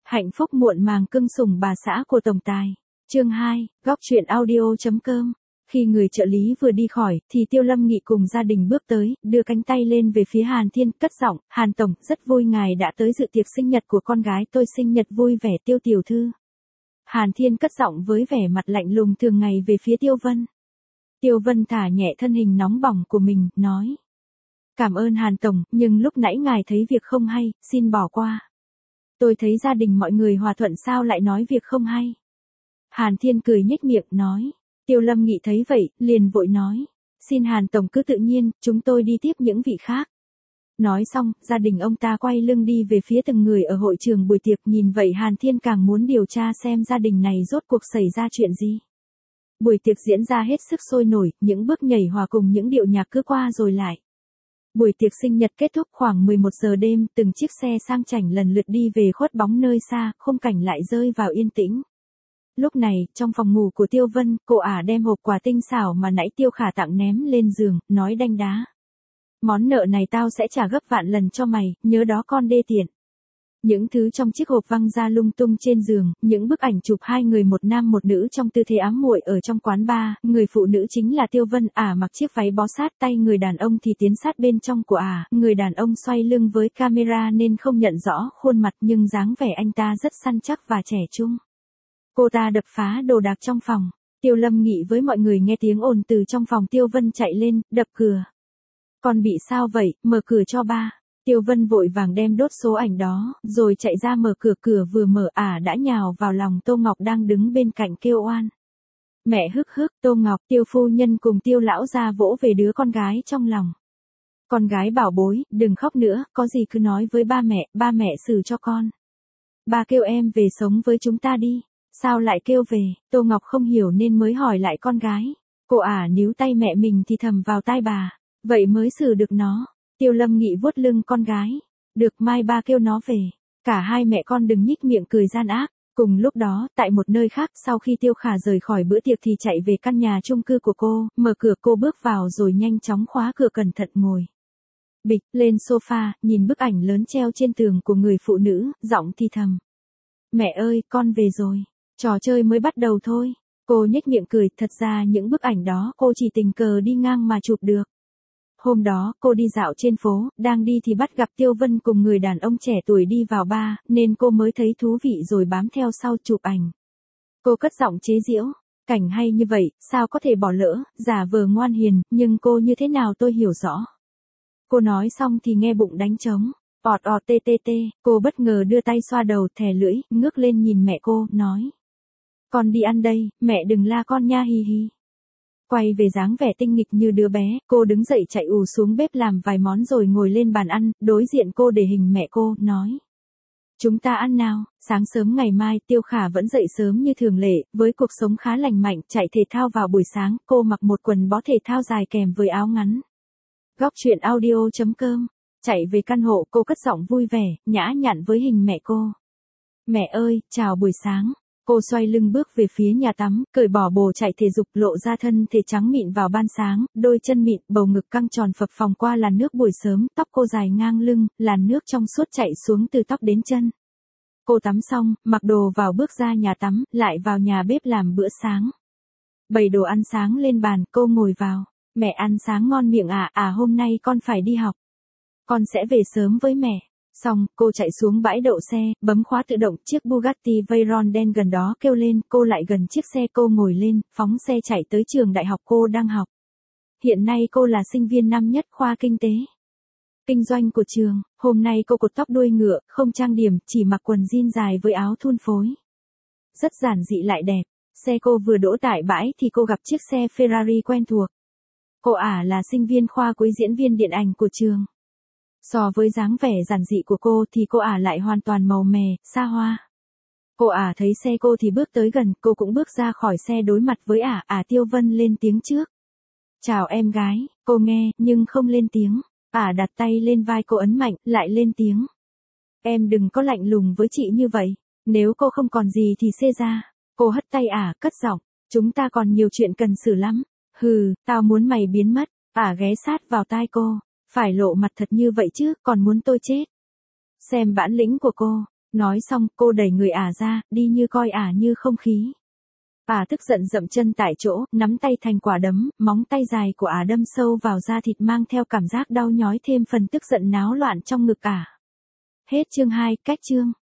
Hạnh phúc muộn màng cưng sủng bà xã của tổng tài. Chương 2, góc truyện audio.com. Khi người trợ lý vừa đi khỏi, thì Tiêu Lâm Nghị cùng gia đình bước tới, đưa cánh tay lên về phía Hàn Thiên, cất giọng, Hàn Tổng, rất vui ngài đã tới dự tiệc sinh nhật của con gái tôi, sinh nhật vui vẻ Tiêu tiểu thư. Hàn Thiên cất giọng với vẻ mặt lạnh lùng thường ngày về phía Tiêu Vân. Tiêu Vân thả nhẹ thân hình nóng bỏng của mình, nói. Cảm ơn Hàn Tổng, nhưng lúc nãy ngài thấy việc không hay, xin bỏ qua. Tôi thấy gia đình mọi người hòa thuận sao lại nói việc không hay. Hàn Thiên cười nhếch miệng, nói. Tiêu Lâm Nghị thấy vậy, liền vội nói. Xin Hàn Tổng cứ tự nhiên, chúng tôi đi tiếp những vị khác. Nói xong, gia đình ông ta quay lưng đi về phía từng người ở hội trường buổi tiệc, nhìn vậy Hàn Thiên càng muốn điều tra xem gia đình này rốt cuộc xảy ra chuyện gì. Buổi tiệc diễn ra hết sức sôi nổi, những bước nhảy hòa cùng những điệu nhạc cứ qua rồi lại. Buổi tiệc sinh nhật kết thúc khoảng 11 giờ đêm, từng chiếc xe sang chảnh lần lượt đi về khuất bóng nơi xa, khung cảnh lại rơi vào yên tĩnh. Lúc này, trong phòng ngủ của Tiêu Vân, cô ả đem hộp quà tinh xảo mà nãy Tiêu Khả tặng ném lên giường, nói đanh đá. Món nợ này tao sẽ trả gấp vạn lần cho mày, nhớ đó con đê tiện. Những thứ trong chiếc hộp văng ra lung tung trên giường, những bức ảnh chụp hai người một nam một nữ trong tư thế ám muội ở trong quán bar, người phụ nữ chính là Tiêu Vân, ả mặc chiếc váy bó sát tay, người đàn ông thì tiến sát bên trong của ả, người đàn ông xoay lưng với camera nên không nhận rõ khuôn mặt nhưng dáng vẻ anh ta rất săn chắc và trẻ trung. Cô ta đập phá đồ đạc trong phòng, Tiêu Lâm Nghị với mọi người nghe tiếng ồn từ trong phòng Tiêu Vân chạy lên, đập cửa. Con bị sao vậy, mở cửa cho ba. Tiêu Vân vội vàng đem đốt số ảnh đó, rồi chạy ra mở cửa, cửa vừa mở ả đã nhào vào lòng Tô Ngọc đang đứng bên cạnh kêu oan. Mẹ hức hức, Tô Ngọc, Tiêu phu nhân cùng Tiêu lão gia vỗ về đứa con gái trong lòng. Con gái bảo bối, đừng khóc nữa, có gì cứ nói với ba mẹ xử cho con. Ba kêu em về sống với chúng ta đi. Sao lại kêu về, Tô Ngọc không hiểu nên mới hỏi lại con gái. Cô ả níu tay mẹ mình thì thầm vào tai bà, vậy mới xử được nó. Tiêu Lâm Nghị vuốt lưng con gái. Được, mai ba kêu nó về. Cả hai mẹ con đừng nhích miệng cười gian ác. Cùng lúc đó, tại một nơi khác, sau khi Tiêu Khả rời khỏi bữa tiệc thì chạy về căn nhà chung cư của cô, mở cửa cô bước vào rồi nhanh chóng khóa cửa, cẩn thận ngồi. Bịch, lên sofa, nhìn bức ảnh lớn treo trên tường của người phụ nữ, giọng thì thầm. Mẹ ơi, con về rồi. Trò chơi mới bắt đầu thôi. Cô nhếch miệng cười, thật ra những bức ảnh đó cô chỉ tình cờ đi ngang mà chụp được. Hôm đó, cô đi dạo trên phố, đang đi thì bắt gặp Tiêu Vân cùng người đàn ông trẻ tuổi đi vào bar, nên cô mới thấy thú vị rồi bám theo sau chụp ảnh. Cô cất giọng chế giễu, cảnh hay như vậy, sao có thể bỏ lỡ, giả vờ ngoan hiền, nhưng cô như thế nào tôi hiểu rõ. Cô nói xong thì nghe bụng đánh trống, ọt ọt tê tê tê, cô bất ngờ đưa tay xoa đầu, thè lưỡi, ngước lên nhìn mẹ cô, nói. Con đi ăn đây, mẹ đừng la con nha, hi hi. Quay về dáng vẻ tinh nghịch như đứa bé, cô đứng dậy chạy ù xuống bếp làm vài món rồi ngồi lên bàn ăn, đối diện cô để hình mẹ cô, nói. Chúng ta ăn nào, sáng sớm ngày mai Tiêu Khả vẫn dậy sớm như thường lệ, với cuộc sống khá lành mạnh, chạy thể thao vào buổi sáng, cô mặc một quần bó thể thao dài kèm với áo ngắn. Góc truyện audio.com. Chạy về căn hộ, cô cất giọng vui vẻ, nhã nhặn với hình mẹ cô. Mẹ ơi, chào buổi sáng. Cô xoay lưng bước về phía nhà tắm, cởi bỏ bồ chạy thể dục, lộ ra thân thể trắng mịn vào ban sáng, đôi chân mịn, bầu ngực căng tròn phập phồng qua làn nước buổi sớm, tóc cô dài ngang lưng, làn nước trong suốt chảy xuống từ tóc đến chân. Cô tắm xong, mặc đồ vào bước ra nhà tắm, lại vào nhà bếp làm bữa sáng. Bày đồ ăn sáng lên bàn, cô ngồi vào. Mẹ ăn sáng ngon miệng à, hôm nay con phải đi học. Con sẽ về sớm với mẹ. Xong, cô chạy xuống bãi đậu xe, bấm khóa tự động, chiếc Bugatti Veyron đen gần đó kêu lên, cô lại gần chiếc xe, cô ngồi lên, phóng xe chạy tới trường đại học cô đang học. Hiện nay cô là sinh viên năm nhất khoa kinh tế kinh doanh của trường, hôm nay cô cột tóc đuôi ngựa, không trang điểm, chỉ mặc quần jean dài với áo thun phối. Rất giản dị lại đẹp. Xe cô vừa đỗ tại bãi thì cô gặp chiếc xe Ferrari quen thuộc. Cô ả là sinh viên khoa cuối diễn viên điện ảnh của trường. So với dáng vẻ giản dị của cô thì cô ả lại hoàn toàn màu mè, xa hoa. Cô ả thấy xe cô thì bước tới gần, cô cũng bước ra khỏi xe đối mặt với ả, Tiêu Vân lên tiếng trước. Chào em gái, cô nghe, nhưng không lên tiếng. Ả đặt tay lên vai cô ấn mạnh, lại lên tiếng. Em đừng có lạnh lùng với chị như vậy, nếu cô không còn gì thì xê ra. Cô hất tay cất giọng, chúng ta còn nhiều chuyện cần xử lắm. Hừ, tao muốn mày biến mất. Ghé sát vào tai cô. Phải lộ mặt thật như vậy chứ, còn muốn tôi chết. Xem bản lĩnh của cô. Nói xong, cô đẩy người ả ra, đi như coi ả như không khí. Ả tức giận dậm chân tại chỗ, nắm tay thành quả đấm, móng tay dài của ả đâm sâu vào da thịt mang theo cảm giác đau nhói thêm phần tức giận náo loạn trong ngực ả. Hết chương 2, cách chương.